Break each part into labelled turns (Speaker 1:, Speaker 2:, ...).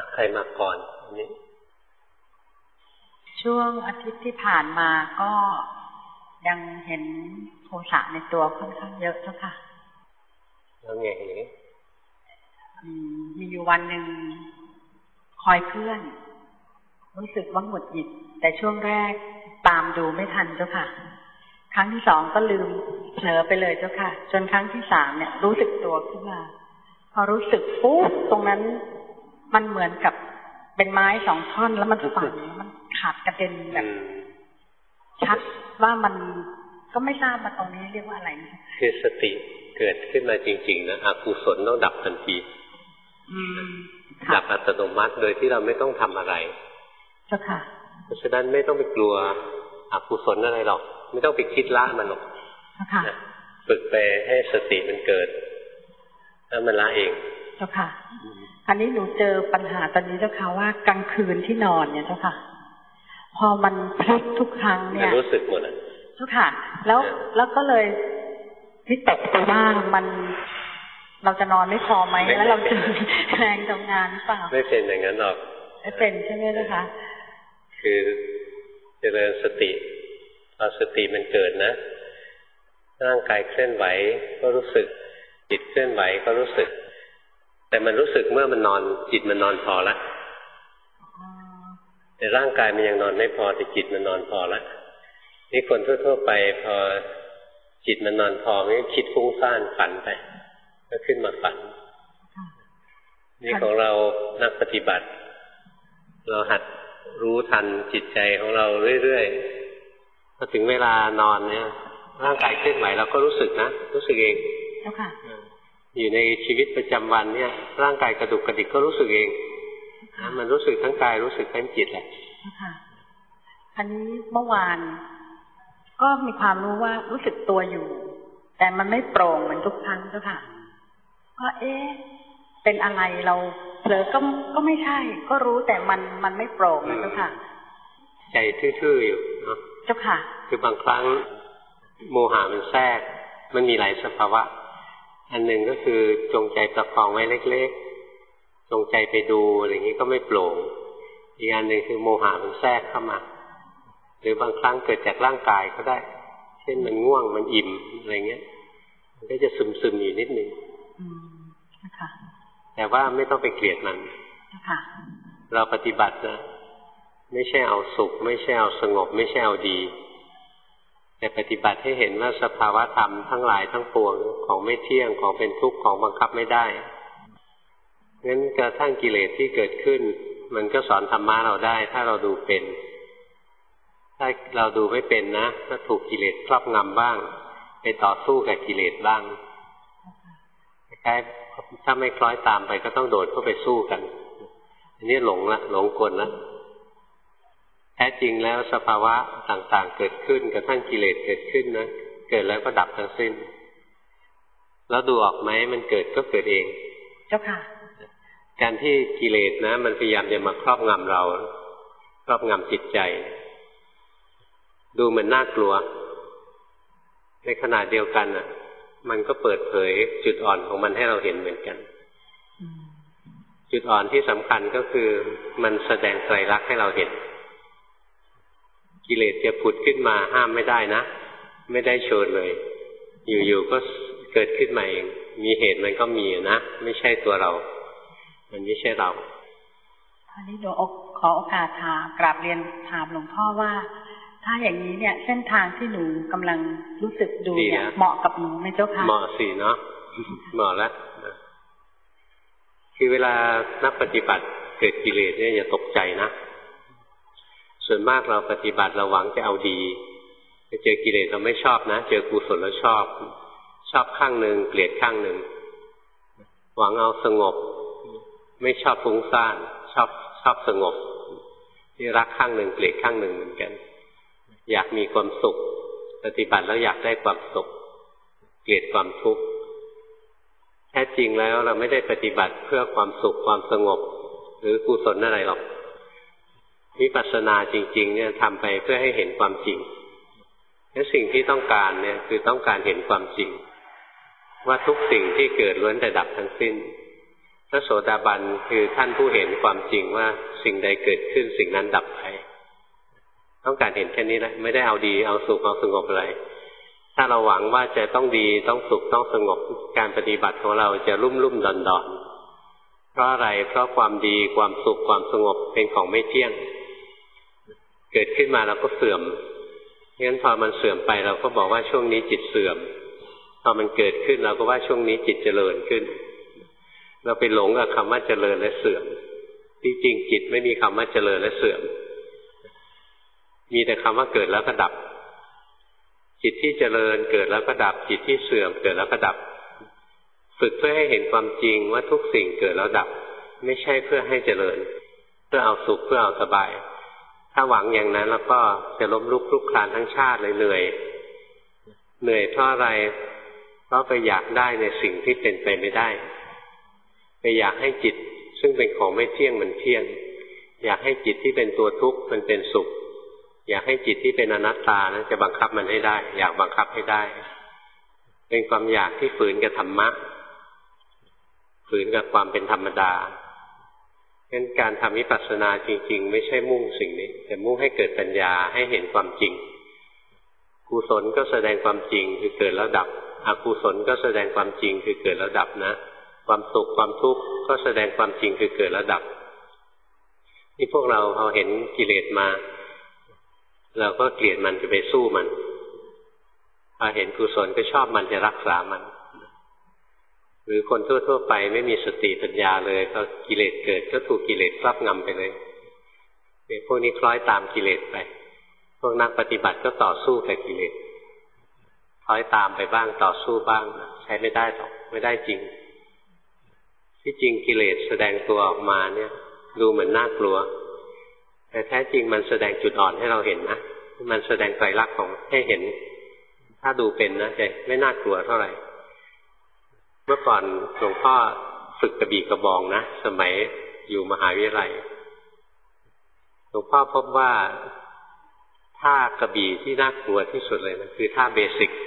Speaker 1: ใครมาก่อนอันนี้
Speaker 2: ช่วงอาทิตย์ที่ผ่านมาก็ยังเห็นโทสะในตัวค่อนข้างเยอะเจ้าค่ะ
Speaker 1: แล้วไง
Speaker 2: มีอยู่วันหนึ่งคอยเพื่อนรู้สึกว่าหงุดหงิดแต่ช่วงแรกตามดูไม่ทันเจ้าค่ะครั้งที่สองก็ลืมเผลอไปเลยเจ้าค่ะจนครั้งที่สามเนี่ยรู้สึกตัวขึ้นมาพอรู้สึกปุ๊บตรงนั้นมันเหมือนกับเป็นไม้สองท่อนแล้วมันฝังมันขาดกระเด็นแบบชัดว่ามันก็ไม่ทราบมาตรงนี้เรียกว่าอะไร
Speaker 1: คือสติเกิดขึ้นมาจริงๆนะอกุศลต้องดับทันทีดับอัตโนมัติโดยที่เราไม่ต้องทำอะไร
Speaker 2: เจ้าค่ะ
Speaker 1: เพราะฉะนั้นไม่ต้องไปกลัวอกุศลอะไรหรอกไม่ต้องไปคิดละมันหรอกฝึกไปให้สติมันเกิดแล้วมันละเอง
Speaker 2: เจ้าค่ะอันนี้หนูเจอปัญหาตอนนี้เจ้าค่ะว่ากลางคืนที่นอนเนี่ยเจ้าค่ะพอมันพลิกทุกครั้งเนี่ย
Speaker 1: รู้สึกหมด
Speaker 2: เจ้าค่ะแล้วก็เลยวิตกไปว่ามันเราจะนอนไม่พอไหมแล้วเราจะแรงทำงานเปล่า
Speaker 1: ไม่เป็นอย่างนั้นหรอก
Speaker 2: ไม่เป็นใช่ไหมเจ้าค่ะ
Speaker 1: คือเจริญสติพอสติมันเกิดนะร่างกายเคลื่อนไหวก็รู้สึกจิตเคลื่อนไหวก็รู้สึกแต่มันรู้สึกเมื่อมันนอนจิตมันนอนพอแล้วแต่ร่างกายมันยังนอนไม่พอแต่จิตมันนอนพอแล้วนี่คนทั่วๆไปพอจิตมันนอนพอไม่คิดฟุ้งซ่านฝันไปก็ขึ้นมาฝันนี่ของเรานักปฏิบัติเราหัดรู้ทันจิตใจของเราเรื่อยๆพอถึงเวลานอนเนี่ยร่างกายเคลื่อนไหวเราก็รู้สึกนะรู้สึกเองอยู่ในชีวิตประจำวันเนี่ยร่างกายกระดุกกระดิกก็รู้สึกเองมันรู้สึกทั้งกายรู้สึกทั้งจิตแหละ
Speaker 2: อันนี้เมื่อวานก็มีความรู้ว่ารู้สึกตัวอยู่แต่มันไม่โปร่งเหมือนทุกครั้งเจ้าค่ะก็เป็นอะไรเราเผลอก็ไม่ใช่ก็รู้แต่มันไม่โปร่งนะเจ้าค่ะ
Speaker 1: ใจทื่อๆอยู่เนาะ
Speaker 2: เจ้าค่ะ
Speaker 1: คือบางครั้งโมหะมันแทรกมันมีหลายสภาวะอันหนึ่งก็คือจงใจประคองไว้เล็กๆจงใจไปดูอะไรอย่างนี้ก็ไม่โปร่งอีกอันหนึ่งคือโมหะมันแทรกเข้ามาหรือบางครั้งเกิดจากร่างกายก็ได้เช่นมันง่วงมันอิ่มอะไรเงี้ยมันก็จะซึมๆอยู่นิดนึงแต่ว่าไม่ต้องไปเกลียดมันเราปฏิบัตินะไม่ใช่เอาสุขไม่ใช่เอาสงบไม่ใช่เอาดีแต่ปฏิบัติให้เห็นว่าสภาวะธรรมทั้งหลายทั้งปวงของไม่เที่ยงของเป็นทุกข์ของบังคับไม่ได้งั้นกระทั่งกิเลสที่เกิดขึ้นมันก็สอนธรรมะเราได้ถ้าเราดูเป็นถ้าเราดูไม่เป็นนะถ้าถูกกิเลสครอบงำบ้างไปต่อสู้กับกิเลสบ้างคล้ายถ้าไม่คล้อยตามไปก็ต้องโดดเข้าไปสู้กันอันนี้หลงละหลงกลละแท้จริงแล้วสภาวะต่างๆเกิดขึ้นกระทั่งกิเลสเกิดขึ้นนะเกิดแล้วก็ดับทั้งสิ้นแล้วดูออกไหมมันเกิดก็เกิดเอง
Speaker 2: เจ้าค่ะ
Speaker 1: การที่กิเลสนะมันพยายามจะมาครอบงำเราครอบงำจิตใจดูเหมือนน่ากลัวในขณะเดียวกันน่ะมันก็เปิดเผยจุดอ่อนของมันให้เราเห็นเหมือนกันจุดอ่อนที่สำคัญก็คือมันแสดงไตรลักษณ์ให้เราเห็นกิเลสจะผุดขึ้นมาห้ามไม่ได้นะไม่ได้เชิญเลยอยู่ๆก็เกิดขึ้นมาเองมีเหตุมันก็มีนะไม่ใช่ตัวเรามันไม่ใช่เรา
Speaker 2: อันนี้เดี๋ยวขอโอกาสกราบเรียนถามหลวงพ่อว่าถ้าอย่างนี้เนี่ยเส้นทางที่หนูกำลังรู้สึกดูเนี่ยเหมาะกับหนูไหมเจ้าค่ะ
Speaker 1: เหมาะสิเนาะเหมาะแล้วคือเวลานักปฏิบัติเกิดกิเลสเนี่ยอย่าตกใจนะส่วนมากเราปฏิบัติเราหวังจะเอาดีไปเจอกิเลสเราไม่ชอบนะเจอกุศลแล้วชอบข้างหนึ่งเกลียดข้างหนึ่งหวังเอาสงบไม่ชอบฟุ้งซ่านชอบสงบที่รักข้างหนึ่งเกลียดข้างหนึ่งเหมือนกันอยากมีความสุขปฏิบัติแล้วอยากได้ความสุขเกลียดความทุกข์แท้จริงแล้วเราไม่ได้ปฏิบัติเพื่อความสุขความสงบหรือกุศลอะไรหรอกวิปัสสนาจริงๆเนี่ยทำไปเพื่อให้เห็นความจริงและสิ่งที่ต้องการเนี่ยคือต้องการเห็นความจริงว่าทุกสิ่งที่เกิดล้วนแต่ดับทั้งสิ้นพระโสดาบันคือท่านผู้เห็นความจริงว่าสิ่งใดเกิดขึ้นสิ่งนั้นดับไปต้องการเห็นแค่นี้แหละไม่ได้เอาดีเอาสุขเอาสงบอะไรถ้าเราหวังว่าจะต้องดีต้องสุขต้องสงบการปฏิบัติของเราจะลุ่มๆดอนๆเพราะอะไรเพราะความดีความสุขความสงบเป็นของไม่เที่ยงเกิดขึ้นมาแล้วก็เสื่อมงั้นพอมันเสื่อมไปเราก็บอกว่าช่วงนี้จิตเสื่อมพอมันเกิดขึ้นเราก็ว่าช่วงนี้จิตเจริญขึ้นเราไปหลงกับคำว่าเจริญและเสื่อมที่จริงจิตไม่มีคำว่าเจริญและเสื่อมมีแต่คำว่าเกิดแล้วก็ดับจิตที่เจริญเกิดแล้วก็ดับจิตที่เสื่อมเกิดแล้วก็ดับฝึกเพื่อให้เห็นความจริงว่าทุกสิ่งเกิดแล้วดับไม่ใช่เพื่อให้เจริญเพื่อเอาสุขเพื่อเอาสบายถ้าหวังอย่างนั้นแล้วก็จะล้มลุกคลุกคลานทั้งชาติเลยเหนื่อยเพราะอะไรเพราะไปอยากได้ในสิ่งที่เป็นไปไม่ได้ไปอยากให้จิตซึ่งเป็นของไม่เที่ยงมันเที่ยงอยากให้จิตที่เป็นตัวทุกข์มันเป็นสุขอยากให้จิตที่เป็นอนัตตานั้นจะบังคับมันให้ได้อยากบังคับให้ได้เป็นความอยากที่ฝืนกับธรรมะฝืนกับความเป็นธรรมดางั้นการทำวิปัสสนาจริงๆไม่ใช่มุ่งสิ่งนี้แต่มุ่งให้เกิดปัญญาให้เห็นความจริงกุศลก็แสดงความจริงคือเกิดแล้วดับอกุศลก็แสดงความจริงคือเกิดแล้วดับนะความสุขความทุกข์ก็แสดงความจริงคือเกิดแล้วดับนี่พวกเราพอเห็นกิเลสมาเราก็เกลียดมันจะไปสู้มันพอเห็นกุศลก็ชอบมันจะรักษามันหรือคนทั่วๆไปไม่มีสติปัญญาเลยพอกิเลสเกิดก็ถูกกิเลสครอบงำไปเลยพวกนี้คล้อยตามกิเลสไปพวกนักปฏิบัติก็ต่อสู้กับกิเลสคล้อยตามไปบ้างต่อสู้บ้างใช้ไม่ได้หรอกไม่ได้จริงที่จริงกิเลสแสดงตัวออกมาเนี่ยดูเหมือนน่ากลัวแต่แท้จริงมันแสดงจุดอ่อนให้เราเห็นนะมันแสดงไตรลักษณ์ของให้เห็นถ้าดูเป็นนะจะไม่น่ากลัวเท่าไหร่เมื่อก่อนหลวงพ่อฝึกกระบี่กระบองนะสมัยอยู่มหาวิทยาลัยหลวงพ่อพบว่าท่ากระบี่ที่น่ากลัวที่สุดเลยนะคือท่าเบสิก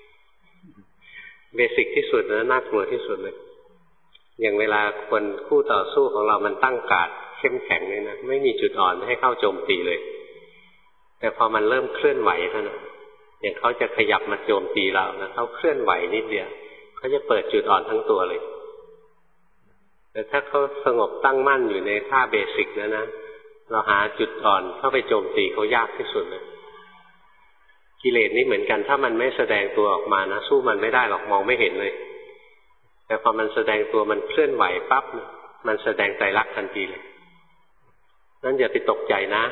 Speaker 1: ที่สุดนะน่ากลัวที่สุดเลยอย่างเวลาคนคู่ต่อสู้ของเรามันตั้งการ์ดเข้มแข็งเลยนะไม่มีจุดอ่อนให้เข้าโจมตีเลยแต่พอมันเริ่มเคลื่อนไหวเท่านั้นอย่างเขาจะขยับมาโจมตีเรานะเขาเคลื่อนไหวนิดเดียวเขาจะเปิดจุดอ่อนทั้งตัวเลยแต่ถ้าเขาสงบตั้งมั่นอยู่ในท่าเบสิกแล้วนะเราหาจุดอ่อนเข้าไปโจมตีเขายากที่สุดเลยกิเลสนี่เหมือนกันถ้ามันไม่แสดงตัวออกมานะสู้มันไม่ได้หรอกมองไม่เห็นเลยแต่พอมันแสดงตัวมันเคลื่อนไหวปั๊บมันแสดงไตรลักษณ์ทันทีเลยนั่นอย่าไปตกใจนะ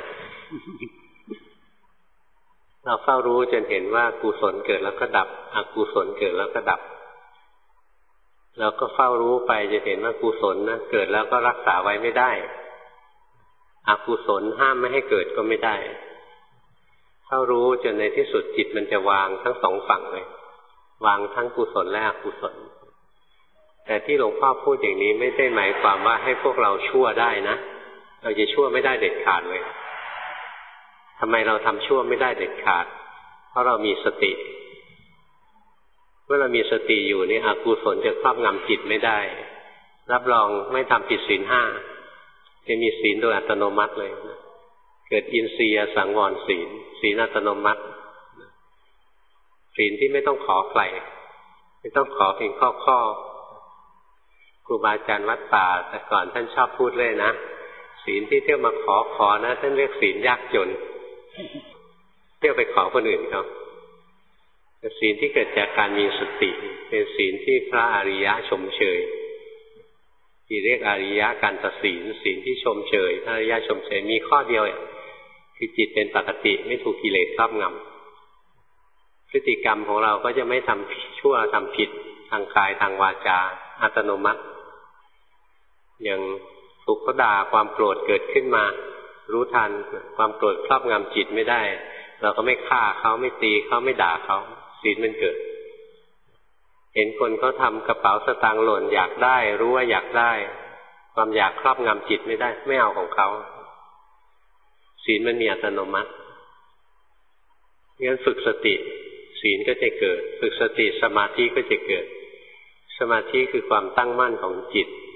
Speaker 1: เราเฝ้ารู้จนเห็นว่ากุศลเกิดแล้วก็ดับอกุศลเกิดแล้วก็ดับเราก็เฝ้ารู้ไปจะเห็นว่ากุศลนะเกิดแล้วก็รักษาไว้ไม่ได้อกุศลห้ามไม่ให้เกิดก็ไม่ได้เฝ้ารู้จนในที่สุดจิตมันจะวางทั้งสองฝั่งเลยวางทั้งกุศลและอกุศลแต่ที่หลวงพ่อพูดอย่างนี้ไม่ได้หมายความว่าให้พวกเราชั่วได้นะเราจะชั่วไม่ได้เด็ดขาดเลยทำไมเราทำชั่วไม่ได้เด็ดขาดเพราะเรามีสติเมื่อเรามีสติอยู่นี่อกุศลจะครอบงำจิตไม่ได้รับรองไม่ทำผิดศีลห้าจะมีศีลโดยอัตโนมัติเลยเกิดอินทรียสังวรศีลอัตโนมัติศีลที่ไม่ต้องขอใครไม่ต้องขอเพียงข้อครูบาอาจารย์วัดป่าแต่ก่อนท่านชอบพูดเลยนะศีลที่เที่ยวมาขอนะท่านเรียกศีลยากจนเที่ยวไปขอคนอื่นเขาแต่ศีลที่เกิดจากการมีสติเป็นศีลที่พระอริยะชมเชยที่เรียกอริยะกันตศีลศีลที่ชมเชยพระอริยะชมเชยมีข้อเดียวคือจิตเป็นปกติไม่ถูกกิเลสครอบงำพฤติกรรมของเราก็จะไม่ทำชั่วทำผิดทางกายทางวาจาอัตโนมัติอย่างถูกเขาด่าความโกรธเกิดขึ้นมารู้ทันความโกรธครอบงำจิตไม่ได้เราก็ไม่ฆ่าเขาไม่ตีเขาไม่ด่าเขาศีลมันเกิดเห็นคนเขาทำกระเป๋าสตางค์หล่นอยากได้รู้ว่าอยากได้ความอยากครอบงำจิตไม่ได้ไม่เอาของเขาศีลมันมีอัตโนมัติงั้นฝึกสติศีลก็จะเกิดฝึกสติสมาธิก็จะเกิดสมาธิคือความตั้งมั่นของจิต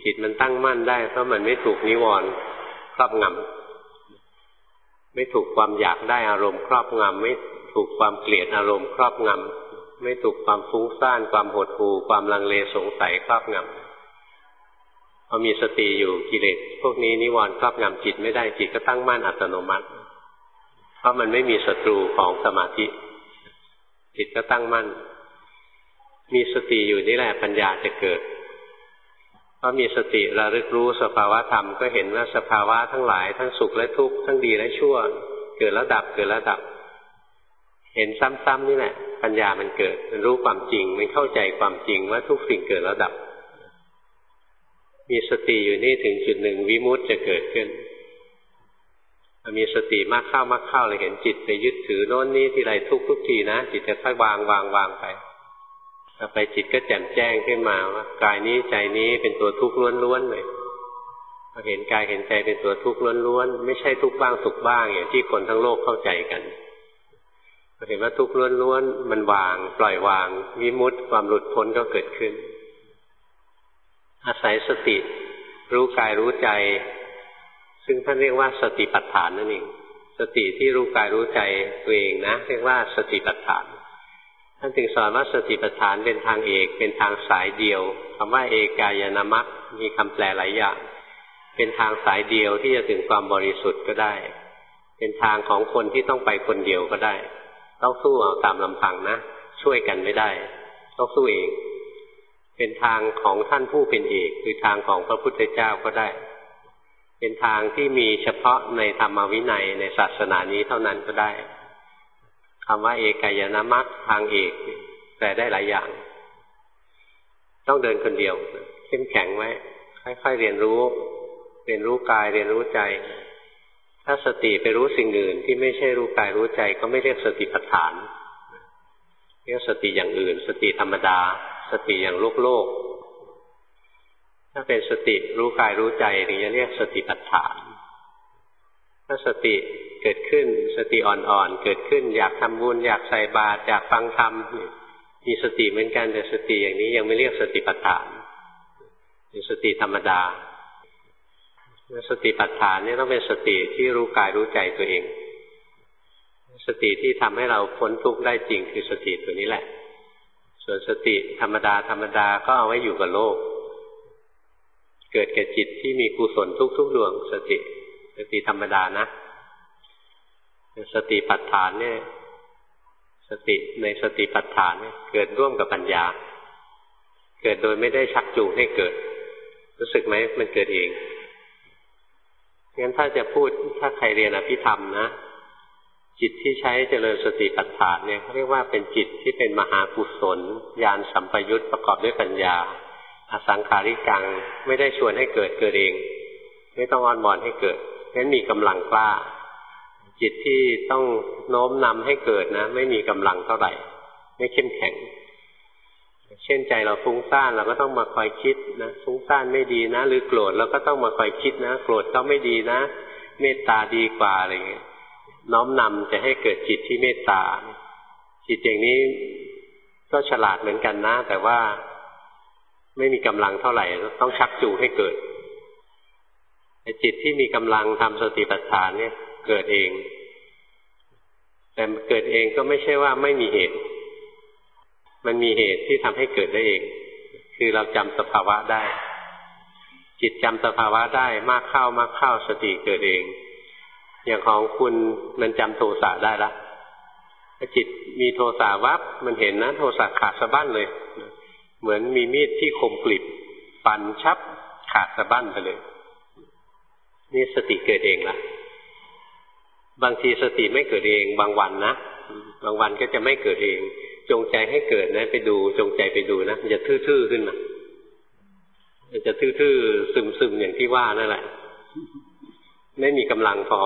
Speaker 1: จิตมันตั้งมั่นได้เพราะมันไม่ถูกนิวรณ์ครอบงำไม่ถูกความอยากได้อารมณ์ครอบงำไม่ถูกความเกลียดอารมณ์ครอบงำไม่ถูกความฟุ้งซ่านความหดหู่ความลังเลสงสัยครอบงำพอมีสติอยู่กิเลสพวกนี้นิวรณ์ครอบงำจิตไม่ได้จิตก็ตั้งมั่นอัตโนมัติเพราะมันไม่มีศัตรูของสมาธิจิตก็ตั้งมั่นมีสติอยู่นี่แหละปัญญาจะเกิดเพราะมีสติระลึกรู้สภาวะธรรมก็เห็นว่าสภาวะทั้งหลายทั้งสุขและทุกข์ทั้งดีและชั่วเกิดแล้วดับเกิดแล้วดับเห็นซ้ำๆนี่แหละปัญญามันเกิดมันรู้ความจริงมันเข้าใจความจริงว่าทุกสิ่งเกิดแล้วดับมีสติอยู่นี่ถึงจุดหนึ่งวิมุตติจะเกิดขึ้นมีสติมากเข้าเลยเห็นจิตไปยึดถือโน่นนี่ทีไรทุกทีนะจิตจะค่อยวางไปต่อไปจิตก็แจ่มแจ้งขึ้นมาว่ากายนี้ใจนี้เป็นตัวทุกข์ล้วนๆเลยพอเห็นกายเห็นใจเป็นตัวทุกข์ล้วนๆไม่ใช่ทุกข์บ้างสุขบ้างอย่างที่คนทั้งโลกเข้าใจกันพอเห็นว่าทุกข์ล้วนๆมันวางปล่อยวางวิมุตติความหลุดพ้นก็เกิดขึ้นอาศัยสติรู้กายรู้ใจซึ่งท่านเรียกว่าสติปัฏฐานนั่นเองสติที่รู้กายรู้ใจตัวเองนะเรียกว่าสติปัฏฐานท่านจึงสอนว่าสติปัฏฐานเป็นทางเอกเป็นทางสายเดียวคำว่าเอกายนามัคมีคำแปลหลายอย่างเป็นทางสายเดียวที่จะถึงความบริสุทธิ์ก็ได้เป็นทางของคนที่ต้องไปคนเดียวก็ได้ต้องสู้เอาตามลำพังนะช่วยกันไม่ได้ต้องสู้เองเป็นทางของท่านผู้เป็นเอกคือทางของพระพุทธเจ้าก็ได้เป็นทางที่มีเฉพาะในธรรมวินัยในศาสนานี้เท่านั้นก็ได้คำว่าเอกายนามัคทางเอกแปลได้หลายอย่างต้องเดินคนเดียวเข้มแข็งไว้ค่อยๆเรียนรู้กายเรียนรู้ใจถ้าสติไปรู้สิ่งอื่นที่ไม่ใช่รู้กายรู้ใจก็ไม่เรียกสติปัฏฐานเรียกสติอย่างอื่นสติธรรมดาสติอย่างโลกถ้าเป็นสติรู้กายรู้ใจถึงจะเรียกสติปัฏฐานถ้าสติเกิดขึ้นสติอ่อนๆเกิดขึ้นอยากทำบุญอยากใส่บาตรอยากฟังธรรมมีสติเหมือนกันแต่สติอย่างนี้ยังไม่เรียกสติปัฏฐานเป็นสติธรรมดาสติปัฏฐานนี่ต้องเป็นสติที่รู้กายรู้ใจตัวเองสติที่ทำให้เราพ้นทุกข์ได้จริงคือสติตัวนี้แหละส่วนสติธรรมดาก็เอาไว้อยู่กับโลกเกิดแก่จิตที่มีกุศลทุกดวงสติธรรมดานะสติปัฏฐานเนี่ยสติในสติปัฏฐานเนี่ยเกิดร่วมกับปัญญาเกิดโดยไม่ได้ชักจูงให้เกิดรู้สึกไหมมันเกิดเองงั้นถ้าจะพูดถ้าใครเรียนอภิธรรมนะจิตที่ใช้เจริญสติปัฏฐานเนี่ยเขาเรียกว่าเป็นจิตที่เป็นมหากุศลญาณสัมปยุตประกอบด้วยปัญญาอสังขาริกังไม่ได้ชวนให้เกิดเองไม่ต้องอ้อนวอนให้เกิดงั้นมีกำลังกล้าจิตที่ต้องโน้มนำให้เกิดนะไม่มีกำลังเท่าไหร่ไม่เข้มแข็งเช่นใจเราฟุ้งซ่านเราก็ต้องมาคอยคิดนะฟุ้งซ่านไม่ดีนะหรือโกรธเราก็ต้องมาคอยคิดนะโกรธก็ไม่ดีนะเมตตาดีกว่าอะไรเงี้ยน้อมนำจะให้เกิดจิตที่เมตตาจิตอย่างนี้ก็ฉลาดเหมือนกันนะแต่ว่าไม่มีกำลังเท่าไหร่ต้องชักจูงให้เกิดแต่จิตที่มีกำลังทำสติปัฏฐานเนี่ยเกิดเองแต่เกิดเองก็ไม่ใช่ว่าไม่มีเหตุมันมีเหตุที่ทำให้เกิดได้เองคือเราจำสภาวะได้จิตจำสภาวะได้มากเข้าสติเกิดเองอย่างของคุณมันจำโทสะได้ละจิตมีโทสะวับมันเห็นนะโทสะขาดสะบั้นเลยเหมือนมีมีดที่คมกริบฟันชับขาดสะบั้นไปเลยนี่สติเกิดเองละบางทีสติไม่เกิดเองบางวันนะบางวันก็จะไม่เกิดเองจงใจให้เกิดนะไปดูจงใจไปดูนะมันจะทื่อๆขึ้นมามันจะทื่อๆซึมๆอย่างที่ว่านั่นแหละไม่มีกำลังพอ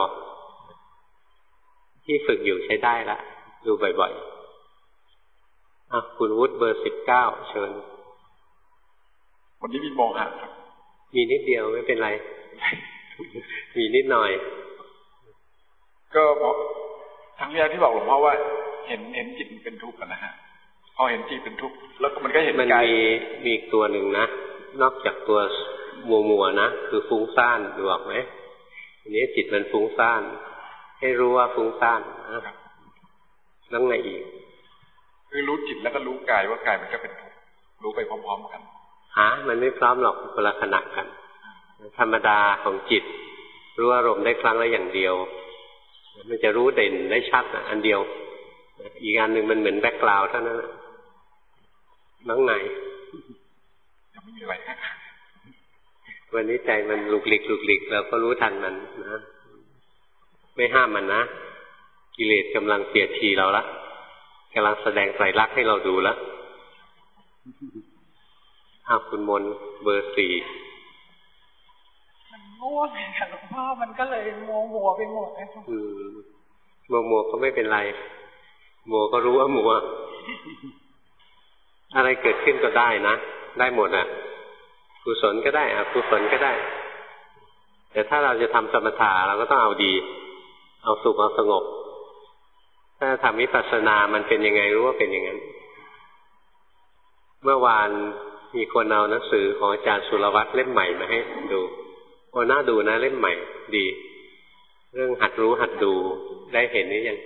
Speaker 1: ที่ฝึกอยู่ใช้ได้ละดูบ่อยๆคุณวุฒิเบอร์19เชิญ
Speaker 3: วันนี้มีโมหะครับ
Speaker 1: มีนิดเดียวไม่เป็นไรมีนิดหน่อย
Speaker 3: ก็เพราะครั้งแรกที่บอกหลวงพ่อว่าเห็นจิตเป็นทุกข์นะฮะพอเห็นจิตเป็นทุกข์แล้วมันก็เห็น
Speaker 1: มันมีอีกตัวหนึ่งนะนอกจากตัวมัวนะคือฟุ้งซ่านดูออกไหมทีนี้จิตมันฟุ้งซ่านให้รู้ว่าฟุ้งซ่านนะแล้วไงอีก
Speaker 3: คือรู้จิตแล้วก็รู้กายว่ากายมันก็เป็นทุกข์รู้ไปพร้อมๆกัน
Speaker 1: มันไม่พร้อมหรอกคนละขณะกันธรรมดาของจิตรู้อารมณ์ได้ครั้งละอย่างเดียวมันจะรู้เด่นได้ชัดอันเดียวอีกอันหนึ่งมันเหมือนแบ็คกราวด์เท่านั้นนั่งไหน
Speaker 3: ยังไม่มีอะไร
Speaker 1: วันนี้ใจมันลุกหลิกเราก็รู้ทันมันนะไม่ห้ามมันนะกิเลสกำลังเสียดทีเราละกำลังแสดงไตรลักษณ์ให้เราดูแล้วคุณมนเบอร์ 4
Speaker 2: มันง่วงค่ะหลวงพ่อมันก็เลยมัวไปหมดเลยค่ะ
Speaker 1: มัวก็ไม่เป็นไรมัวก็รู้ว่ามัวอะไรเกิดขึ้นก็ได้นะได้หมดกุศลก็ได้อกุศลก็ได้แต่ถ้าเราจะทำสมถะเราก็ต้องเอาดีเอาสุขเอาสงบถ้าทำวิปัสสนามันเป็นยังไงรู้ว่าเป็นอย่างนั้นเมื่อวานมีคนเอาหนังสือของอาจารย์สุรวัตรเล่มใหม่มาให้ดูน่าดูนะเล่มใหม่ดีเรื่องหัดรู้หัดดูได้เห็นหรือยัง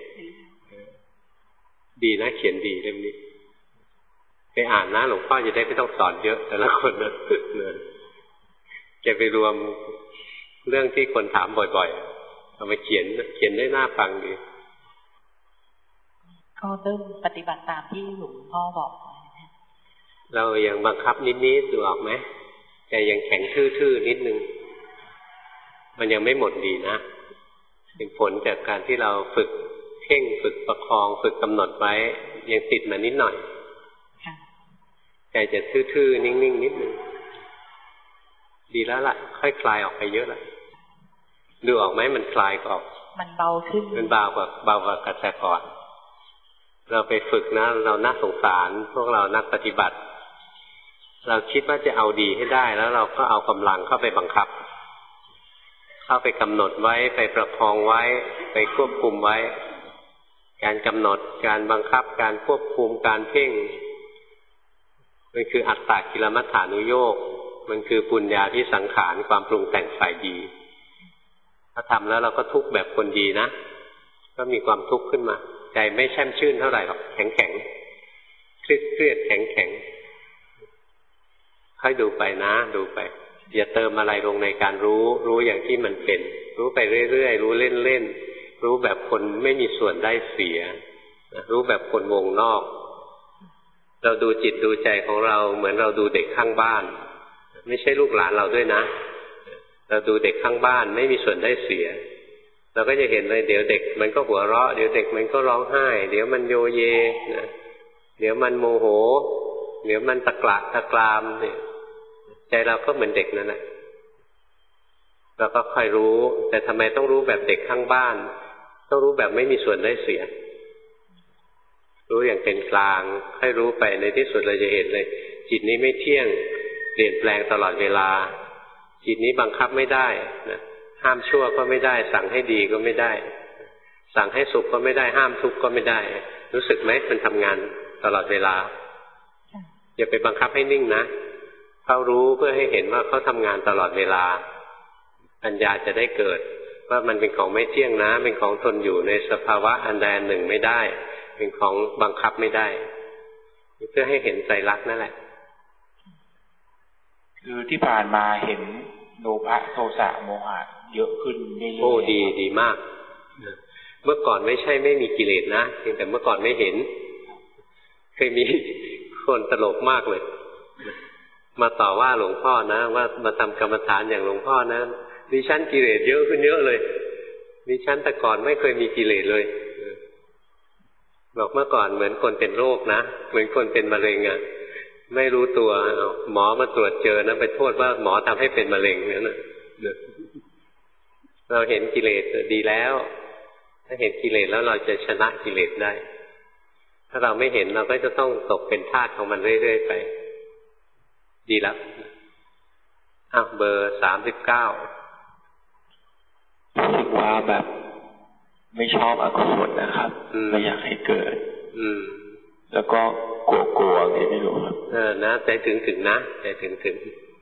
Speaker 1: ดีนะเขียนดีเล่มนี้ไปอ่านนะหลวงพ่อจะได้ไม่ต้องสอนเยอะแต่ละคนนะจะไปรวมเรื่องที่คนถามบ่อยๆเอามาเขียนได้น่าฟังดี
Speaker 2: ก็เริ่มปฏิบัติตามที่หลวงพ่อบอก
Speaker 1: เรายังบังคับนิดๆดูออกไหมแต่ยังแข็งทื่อๆนิดนึงมันยังไม่หมดดีนะเป็นผลจากการที่เราฝึกเพ่งฝึกประคองฝึกกำหนดไว้ยังติดมานิดหน่อยใจจะทื่อๆนิ่งๆนิดนึงดีแล้วล่ะค่อยคลายออกไปเยอะแล้วดูออกไหมมันคลายออก
Speaker 2: มันเบาขึ้น
Speaker 1: มันเบากว่าแต่ก่อนเราไปฝึกนะเราน่าสงสารพวกเรานักปฏิบัติเราคิดว่าจะเอาดีให้ได้แล้วเราก็เอากำลังเข้าไปบังคับเข้าไปกำหนดไว้ไปประคองไว้ไปควบคุมไว้การกำหนดการบังคับการควบคุมการเพ่งมันคืออัตตกิลมัฏฐานุโยคมันคือปุญญาที่สังขารความปรุงแต่งฝ่ายดีถ้าทำแล้วเราก็ทุกข์แบบคนดีนะก็มีความทุกข์ขึ้นมาใจไม่แช่มชื่นเท่าไหร่หรอกแข็งเครียดแข็งค่อยดูไปนะดูไปอย่าเติมอะไรลงในการรู้อย่างที่มันเป็นรู้ไปเรื่อยๆรู้เล่นๆรู้แบบคนไม่มีส่วนได้เสียรู้แบบคนวงนอกเราดูจิตดูใจของเราเหมือนเราดูเด็กข้างบ้านไม่ใช่ลูกหลานเราด้วยนะเราดูเด็กข้างบ้านไม่มีส่วนได้เสียเราก็จะเห็นเลยเดี๋ยวเด็กมันก็หัวเราะเดี๋ยวเด็กมันก็ร้องไห้เดี๋ยวมันโยเยนะเดี๋ยวมันโมโหเดี๋ยวมันตะกละตะกรามเนี่ยใจเราก็เหมือนเด็กนั่นแหละเราก็ค่อยรู้แต่ทำไมต้องรู้แบบเด็กข้างบ้านต้องรู้แบบไม่มีส่วนได้เสียรู้อย่างเป็นกลางให้รู้ไปในที่สุดเราจะเห็นเลยจิตนี้ไม่เที่ยงเปลี่ยนแปลงตลอดเวลาจิตนี้บังคับไม่ได้นะห้ามชั่วก็ไม่ได้สั่งให้ดีก็ไม่ได้สั่งให้สุขก็ไม่ได้ห้ามทุกข์ก็ไม่ได้รู้สึกไหมมันทำงานตลอดเวลาอย่าไปบังคับให้นิ่งนะเขารู้เพื่อให้เห็นว่าเขาทำงานตลอดเวลาปัญญาจะได้เกิดว่ามันเป็นของไม่เที่ยงนะเป็นของทนอยู่ในสภาวะอันใดอันหนึ่งไม่ได้เป็นของบังคับไม่ได้เพื่อให้เห็นไตรลักษณ์นั่นแหละ
Speaker 3: คือที่ผ่านมาเห็นโลภะโทสะโมหะเยอะขึ้นเรื่อยๆ
Speaker 1: โอ้ดีมากเมื่อก่อนไม่ใช่ไม่มีกิเลสนะเพียงแต่เมื่อก่อนไม่เห็นเคยมีคนตลกมากเลยมาต่อว่าหลวงพ่อนะว่ามาทำกรรมฐานอย่างหลวงพ่อนะดิฉันกิเลสเยอะขึ้นเยอะเลยดิฉันแต่ก่อนไม่เคยมีกิเลสเลยบอกเมื่อก่อนเหมือนคนเป็นโรคนะเหมือนคนเป็นมะเร็งอ่ะไม่รู้ตัวหมอมาตรวจเจอนะไปโทษว่าหมอทำให้เป็นมะเร็งนั่นน่ะเราเห็นกิเลสดีแล้วถ้าเห็นกิเลสแล้วเราจะชนะกิเลสได้ถ้าเราไม่เห็นเราก็จะต้องตกเป็นทาสของมันเรื่อยๆไปดีแล้วเบอร์ 39
Speaker 4: รู้สึกว่าแบบไม่ชอบอกุศลนะครับไม่อยากให้เกิดแล้วก็กลัวๆไม่รู้ครับ
Speaker 1: นะใจถึงนะใจถึง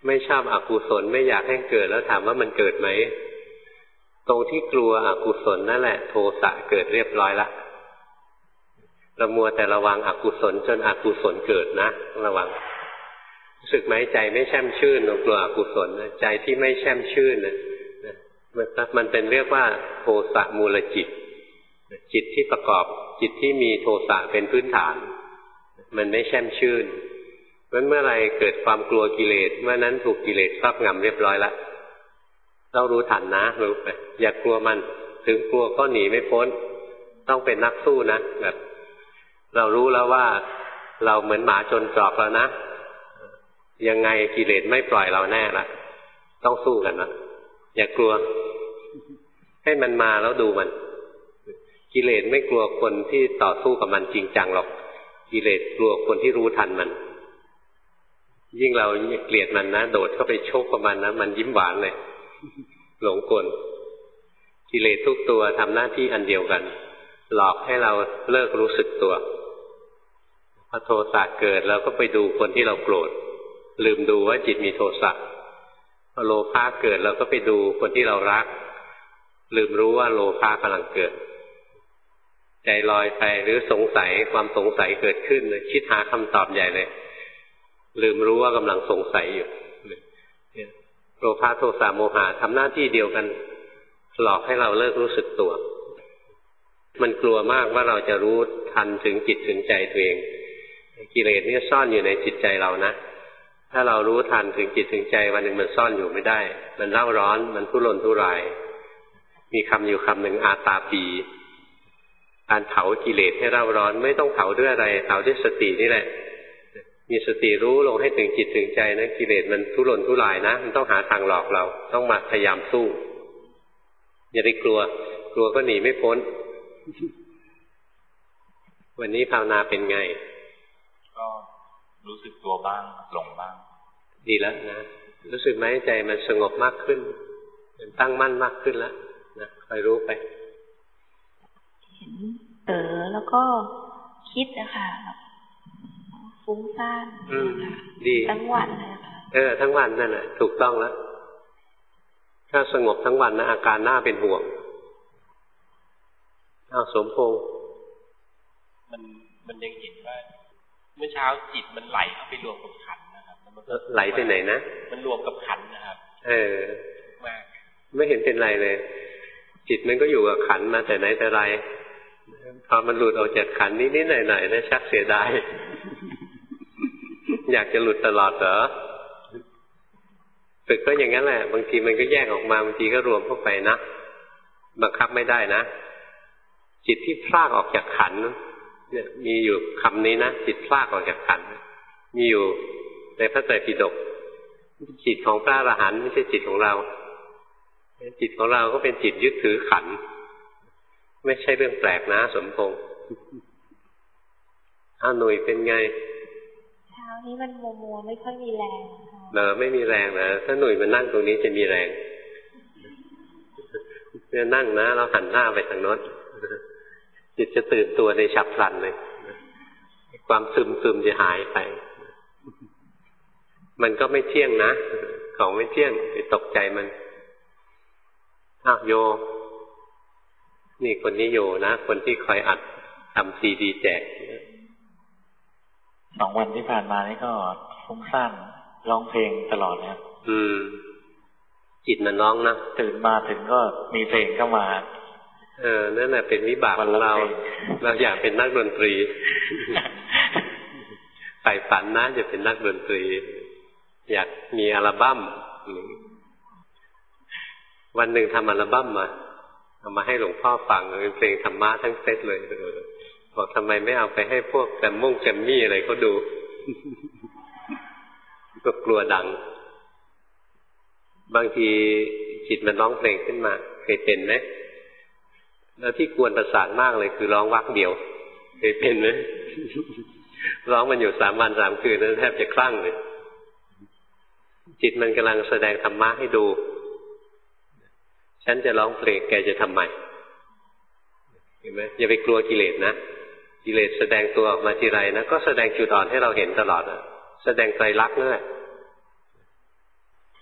Speaker 1: ไม่ชอบอกุศลไม่อยากให้เกิดแล้วถามว่ามันเกิดไหมตรงที่กลัวอกุศลนั่นแหละโทสะเกิดเรียบร้อยละเรามัวแต่ระวังอกุศลจนอกุศลเกิดนะระวังรู้สึกไหมใจไม่แช่มชื่นเรากลัวอกุศลใจที่ไม่แช่มชื่นมันเป็นเรียกว่าโทสะมูลจิตจิตที่ประกอบจิตที่มีโทสะเป็นพื้นฐานมันไม่แช่มชื่นเพราะเมื่อไรเกิดความกลัวกิเลสเมื่อนั้นถูกกิเลสครอบงำเรียบร้อยแล้วเรารู้ทันนะรู้ไปอย่ากลัวมันถึงกลัวก็หนีไม่พ้นต้องเป็นนักสู้นะแบบเรารู้แล้วว่าเราเหมือนหมาจนตรอกแล้วนะยังไงกิเลสไม่ปล่อยเราแน่ละต้องสู้กันนะอย่ากลัวให้มันมาแล้วดูมันกิเลสไม่กลัวคนที่ต่อสู้กับมันจริงจังหรอกกิเลสกลัวคนที่รู้ทันมันยิ่งเราเกลียดมันนะโดดเข้าไปชกกับมันนะมันยิ้มหวานเลยหลงกลกิเลสทุกตัวทำหน้าที่อันเดียวกันหลอกให้เราเลิกรู้สึกตัวพอโทสะเกิดเราก็ไปดูคนที่เราโกรธลืมดูว่าจิตมีโทสะพอโลภะเกิดเราก็ไปดูคนที่เรารักลืมรู้ว่าโลภะกำลังเกิดใจลอยไปหรือสงสัยความสงสัยเกิดขึ้นคิดหาคำตอบใหญ่เลยลืมรู้ว่ากำลังสงสัยอยู่โลภะโทสะโมหะทำหน้าที่เดียวกันหลอกให้เราเลิกรู้สึกตัวมันกลัวมากว่าเราจะรู้ทันถึงจิตถึงใจตัวเองกิเลสนี่ซ่อนอยู่ในจิตใจเรานะถ้าเรารู้ทันถึงจิตถึงใจวันหนึ่งมันซ่อนอยู่ไม่ได้มันเร่าร้อนมันทุรนทุรายมีคำอยู่คำหนึ่งอาตาปีการเผากิเลสให้เร่าร้อนไม่ต้องเผาด้วยอะไรเผาด้วยสตินี่แหละมีสติรู้ลงให้ถึงจิตถึงใจนะกิเลสมันทุรนทุรายนะมันต้องหาทางหลอกเราต้องมาพยายามสู้อย่าได้กลัวก็หนีไม่พ้นวันนี้ภาวนาเป็นไง
Speaker 5: ก็รู้สึกตัวบ้างหลงบ้าง
Speaker 1: ดีแล้วนะรู้สึกไหมใจมันสงบมากขึ้นมันตั้งมั่นมากขึ้นแล้วนะคอยรู้ไป
Speaker 6: เห็นแล้วก็คิดนะคะฟุ้งซ่าน
Speaker 1: ดี
Speaker 6: ทั้งวันเลยค่ะ
Speaker 1: ทั้งวันนั่นแหละถูกต้องแล้วถ้าสงบทั้งวันนะอาการน่าเป็นห่วงสมพงษ์
Speaker 5: มันยังเห็นว่าเมื่อเช้าจิตมันไหลเข้าไปรวมกับขันนะครับ
Speaker 1: ไหลไปไหนนะ
Speaker 5: มันรวมกับขันนะครับมาก
Speaker 1: ไม่เห็นเป็นไรเลยจิตมันก็อยู่กับขันมาแต่ไหนแต่ไรพอมันหลุดออกจากขันนิดๆหน่อยๆนะชักเสียดายอยากจะหลุดตลอดเหรอฝึกก็อย่างนั้นแหละบางทีมันก็แยกออกมาบางทีก็รวมเข้าไปนะบังคับไม่ได้นะจิตที่พลากออกจากขันเนี่ยมีอยู่คำนี้นะจิตพลากออกจากขันมีอยู่ในพระไตรปิฎกจิตของพระอรหันต์ไม่ใช่จิตของเราจิตของเราก็เป็นจิตยึดถือขันไม่ใช่เรื่องแปลกนะสมพงษ์หนุ่ยเป็นไง
Speaker 6: เช้านี้มันมัวไม่ค่อยมีแรง
Speaker 1: ไม่มีแรงนะถ้าหนุ่ยมันนั่งตรงนี้จะมีแรงเนี่ยนั่งนะเราหันหน้าไปทางโน้นจิตจะตื่นตัวในฉับพลันเลยความซึมจะหายไปมันก็ไม่เที่ยงนะของไม่เที่ยงไปตกใจมันโยนี่คนนี้โยนะคนที่คอยอัดทำซีดีแจก
Speaker 4: 2 วันที่ผ่านมานี่ก็ฟุ้งซ่านร้องเพลงตลอดนะครับ
Speaker 1: จิตมันร้องนะ
Speaker 4: ตื่นมาถึงก็มีเพลงเข้ามา
Speaker 1: นั่นแหละเป็นวิบากของเราอยากเป็นนักดนตรีใฝ่ฝันนะจะเป็นนักดนตรีอยากมีอัลบั้มวันหนึ่งทำอัลบั้มมาเอามาให้หลวงพ่อฟังเป็นเพลงธรรมะทั้งเซตเลยบอกทำไมไม่เอาไปให้พวกแจมมี่อะไรเขาดูก็กลัวดังบางทีจิตมันร้องเพลงขึ้นมาเคยเป็นไหมแล้วที่กวนประสาทมากเลยคือร้องวรรคเดียวเคยเป็นไหมร้องมันอยู่3 วัน 3 คืนนั้นแทบจะคลั่งเลยจิตมันกำลังแสดงธรรมะให้ดูฉันจะร้องเพลงแกจะทำไมเห็นไหมอย่าไปกลัวกิเลสนะกิเลสแสดงตัวออกมาทีไรนะก็แสดงจุดอ่อนให้เราเห็นตลอดแสดงไตรลักษณ์นั่นแหละ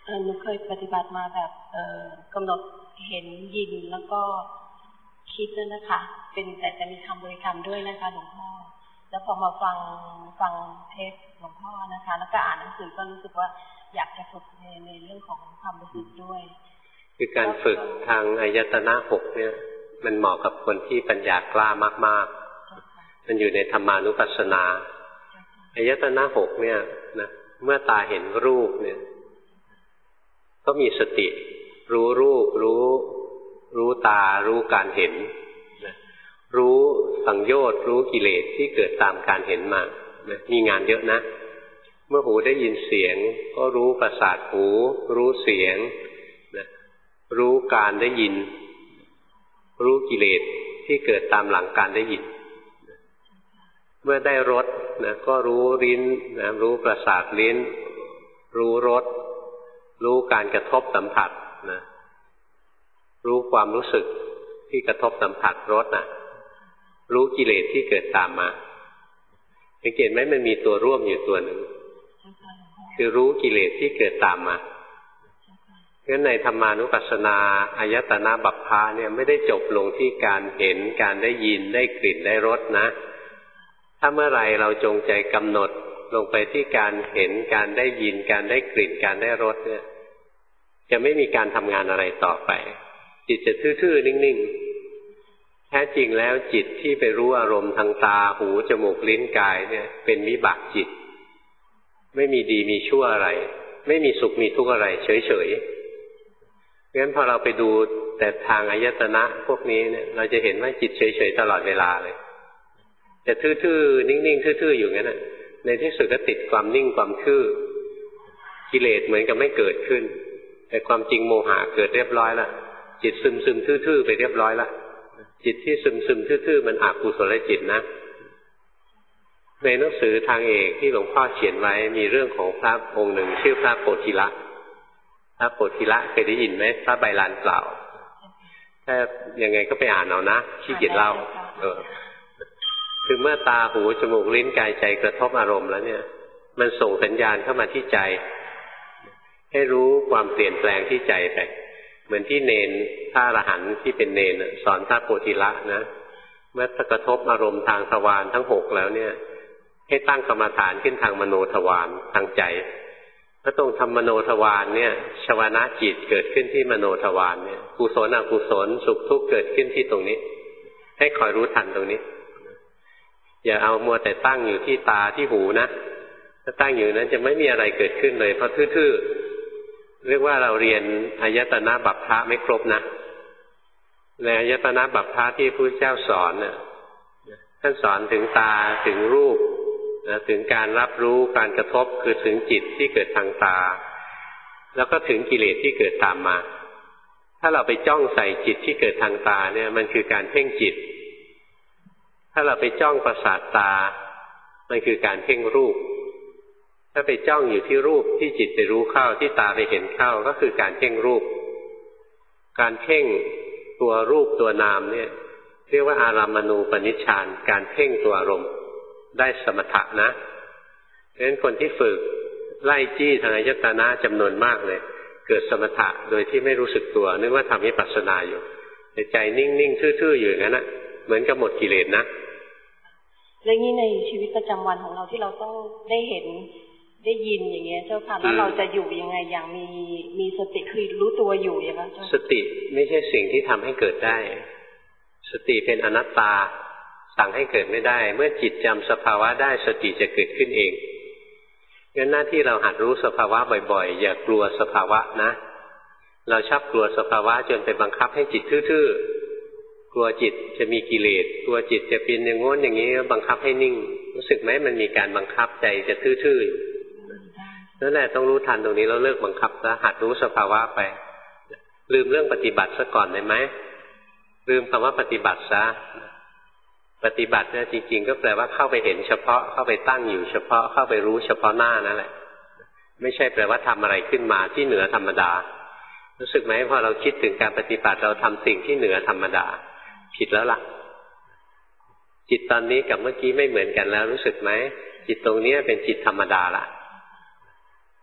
Speaker 7: หนูเคยปฏิบัติมาแบบกำหนดเห็นยินแล้วก็คิดด้วยนะคะเป็นแต่จะมีคำบริกรรมด้วยนะคะหลวงพ่อแล้วพอมาฟังเทศหลวงพ่อนะคะแล้วก็อ่านหนังสือก็รู้สึกว่าอยากจะฝึกในเรื่องของความรู้สึกด้วย
Speaker 1: คือการฝึกทางอายตนะหกเนี่ยมันเหมาะกับคนที่ปัญญากล้ามากๆมันอยู่ในธรรมานุปัสสนาอายตนะหกเนี่ยนะเมื่อตาเห็นรูปเนี่ยก็มีสติรู้รูปรู้ตารู้การเห็นรู้สังโยชน์รู้กิเลสที่เกิดตามการเห็นมามีงานเยอะนะเมื่อหูได้ยินเสียงก็รู้ประสาทหูรู้เสียงรู้การได้ยินรู้กิเลสที่เกิดตามหลังการได้ยินเมื่อได้รสนะก็รู้ลิ้นนะรู้ประสาทลิ้นรู้รสรู้การกระทบสัมผัสนะรู้ความรู้สึกที่กระทบสัมผัสรสนะรู้กิเลสที่เกิดตามมาสังเกตไหมมันมีตัวร่วมอยู่ตัวหนึ่งคือรู้กิเลสที่เกิดตามมาเพราะฉะนั้นในธรรมานุปัสสนาอายตนะบัพพะเนี่ยไม่ได้จบลงที่การเห็นการได้ยินได้กลิ่นได้รสนะถ้าเมื่อไรเราจงใจกำหนดลงไปที่การเห็นการได้ยินการได้กลิ่นการได้รสเนี่ยจะไม่มีการทำงานอะไรต่อไปจิตจะทื่อๆนิ่งๆแท้จริงแล้วจิตที่ไปรู้อารมณ์ทางตาหูจมูกลิ้นกายเนี่ยเป็นวิบากจิตไม่มีดีมีชั่วอะไรไม่มีสุขมีทุกข์อะไรเฉยๆงั้นพอเราไปดูแต่ทางอายตนะพวกนี้เนี่ยเราจะเห็นว่าจิตเฉยๆตลอดเวลาเลยจะทื่อๆนิ่งๆทื่อๆอยู่งั้นน่ะในที่สุดก็ติดความนิ่งความทื่อกิเลสเหมือนกับไม่เกิดขึ้นแต่ความจริงโมหะเกิดเรียบร้อยแล้วจิตซึมๆทื่อๆไปเรียบร้อยแล้วจิตที่ซึมๆทื่อๆมันอกุศลจิตนะในหนังสือทางเอกที่หลวงพ่อเขียนไว้มีเรื่องของพระองค์หนึ่งชื่อพระโพธิละพระโพธิละเคยได้ยินไหมพระใบลานเปล่าถ้ายังไงก็ไปอ่านเอานะขี้เกียจเล่าคือเมื่อตาหูจมูกลิ้นกายใจกระทบอารมณ์แล้วเนี่ยมันส่งสัญญาณเข้ามาที่ใจให้รู้ความเปลี่ยนแปลงที่ใจไปเหมือนที่เนนพระอรหันต์ที่เป็นเนนสอนพระโพธิละนะเมื่อกระทบอารมณ์ทางทวารทั้งหกแล้วเนี่ยให้ตั้งกรรมฐานขึ้นทางมโนทวารทางใจถ้าตรงทำมโนทวารเนี่ยชวนะจิตเกิดขึ้นที่มโนทวารเนี่ยกุศลอกุศลสุขทุกข์เกิดขึ้นที่ตรงนี้ให้คอยรู้ทันตรงนี้อย่าเอามัวแต่ตั้งอยู่ที่ตาที่หูนะถ้าตั้งอยู่นั้นจะไม่มีอะไรเกิดขึ้นเลยเพราะทื่อๆเรียกว่าเราเรียนอายตนะบัพพะไม่ครบนะในอายตนะบัพพะที่พระพุทธเจ้าสอนเนี่ยท่านสอนถึงตาถึงรูปถึงการรับรู้การกระทบคือถึงจิตที่เกิดทางตาแล้วก็ถึงกิเลสที่เกิดตามมาถ้าเราไปจ้องใส่จิตที่เกิดทางตาเนี่ยมันคือการเพ่งจิตถ้าเราไปจ้องประสาทตามันคือการเพ่งรูปถ้าไปจ้องอยู่ที่รูปที่จิตไปรู้เข้าที่ตาไปเห็นเข้าก็คือการเพ่งรูปการเพ่งตัวรูปตัวนามเนี่ยเรียกว่าอารามณูปนิชฌานการเพ่งตัวอารมณ์ได้สมถะนะเพราะฉะนั้นคนที่ฝึกไล่จี้ทางอายตนะจำนวนมากเลยเกิดสมถะโดยที่ไม่รู้สึกตัวนึกว่าทำวิปัสสนาอยู่แต่ใจนิ่งๆทื่อๆอยู่อย่างนั้นนะเหมือนกับหมดกิเลสนะ
Speaker 7: แล้วนี่ในชีวิตประจำวันของเราที่เราต้องได้เห็นได้ยินอย่างเงี้ยเจ้าค่ะแล้วเราจะอยู่ยังไงอย่างมีสติคือรู้ตัวอยู่อย่างนั้นเจ้าส
Speaker 1: ติไม่ใช่สิ่งที่ทำให้เกิดได้สติเป็นอนัตตาสั่งให้เกิดไม่ได้เมื่อจิตจำสภาวะได้สติจะเกิดขึ้นเองงั้นหน้าที่เราหัดรู้สภาวะบ่อยๆอย่ากลัวสภาวะนะเราชอบกลัวสภาวะจนไปบังคับให้จิตทื่อๆกลัวจิตจะมีกิเลสกลัวจิตจะเป็นอย่างโน้นอย่างนี้บังคับให้นิ่งรู้สึกไหมมันมีการบังคับใจจะทื่อๆนั่นแหละต้องรู้ทันตรงนี้แล้วเลิกบังคับแล้วหัดรู้สภาวะไปลืมเรื่องปฏิบัติซะก่อนได้ไหมลืมคำว่าปฏิบัติซะปฏิบัติเนี่ยจริงๆก็แปลว่าเข้าไปเห็นเฉพาะเข้าไปตั้งอยู่เฉพาะเข้าไปรู้เฉพาะหน้านั่นแหละไม่ใช่แปลว่าทำอะไรขึ้นมาที่เหนือธรรมดารู้สึกไหมพอเราคิดถึงการปฏิบัติเราทำสิ่งที่เหนือธรรมดาผิดแล้วล่ะจิตตอนนี้กับเมื่อกี้ไม่เหมือนกันแล้วรู้สึกไหมจิตตรงนี้เป็นจิตธรรมดาละ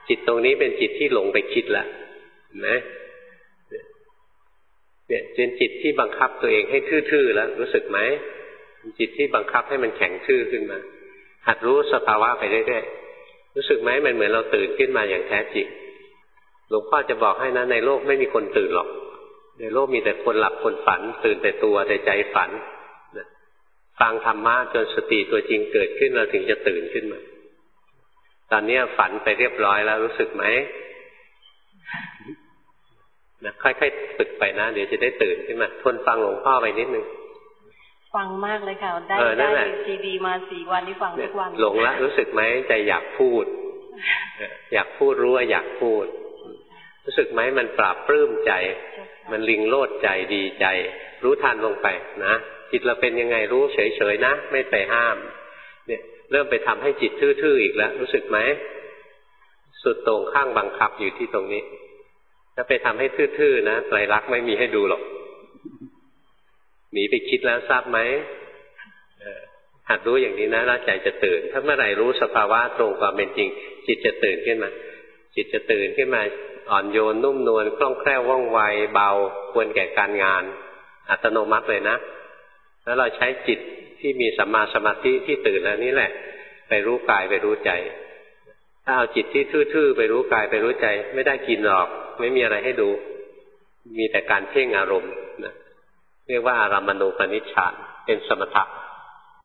Speaker 1: จิตตรงนี้เป็นจิตที่หลงไปคิดละเห็นไหมเนี่ยเป็นจิตที่บังคับตัวเองให้ทื่อๆแล้วรู้สึกไหมจิตที่บังคับให้มันแข็งทื่อขึ้นมาหัดรู้สภาวะไปเรื่อยๆรู้สึกไหมมันเหมือนเราตื่นขึ้นมาอย่างแท้จริงหลวงพ่อจะบอกให้นะในโลกไม่มีคนตื่นหรอกในโลกมีแต่คนหลับคนฝันตื่นแต่ตัวแต่ใจฝันฟังธรรมะจนสติตัวจริงเกิดขึ้นเราถึงจะตื่นขึ้นมาตอนนี้ฝันไปเรียบร้อยแล้วรู้สึกไหมนะค่อยๆฝึกไปนะเดี๋ยวจะได้ตื่นขึ้นมาทนฟังหลวงพ่อไปนิดนึง
Speaker 7: ฟังมากเลยค่ะได้ซีดีมา4 วันที่ฟังทุกวัน
Speaker 1: หลงละรู้สึกไหมใจอยากพูดอยากพูดรู้ว่าอยากพูดรู้สึกไหมมันปราบปลื้มใจมันลิงโลดใจดีใจรู้ทันลงไปนะจิตเราเป็นยังไงรู้เฉยๆนะไม่ไปห้ามเนี่ยเริ่มไปทำให้จิตทื่อๆอีกแล้วรู้สึกไหมสุดตรงข้างบังคับอยู่ที่ตรงนี้ถ้าไปทำให้ทื่อๆนะไตรลักษณ์ไม่มีให้ดูหรอกหนีไปคิดแล้วทราบไหมหัดรู้อย่างนี้นะแล้วใจจะตื่นถ้าเมื่อไหร่รู้สภาวะตรงความเป็นจริงจิตจะตื่นขึ้นมาจิตจะตื่นขึ้นมาอ่อนโยนนุ่มนวลคล่องแคล่วว่องไวเบาควรแก่การงานอัตโนมัติเลยนะแล้วเราใช้จิตที่มีสัมมาสมาธิที่ตื่นแล้วนี่แหละไปรู้กายไปรู้ใจถ้าเอาจิตที่ทื่อๆไปรู้กายไปรู้ใจไม่ได้กินหรอกไม่มีอะไรให้ดูมีแต่การเพ่งอารมณ์นะเรียกว่าอารามณูปนิชฌานเป็นสมถะ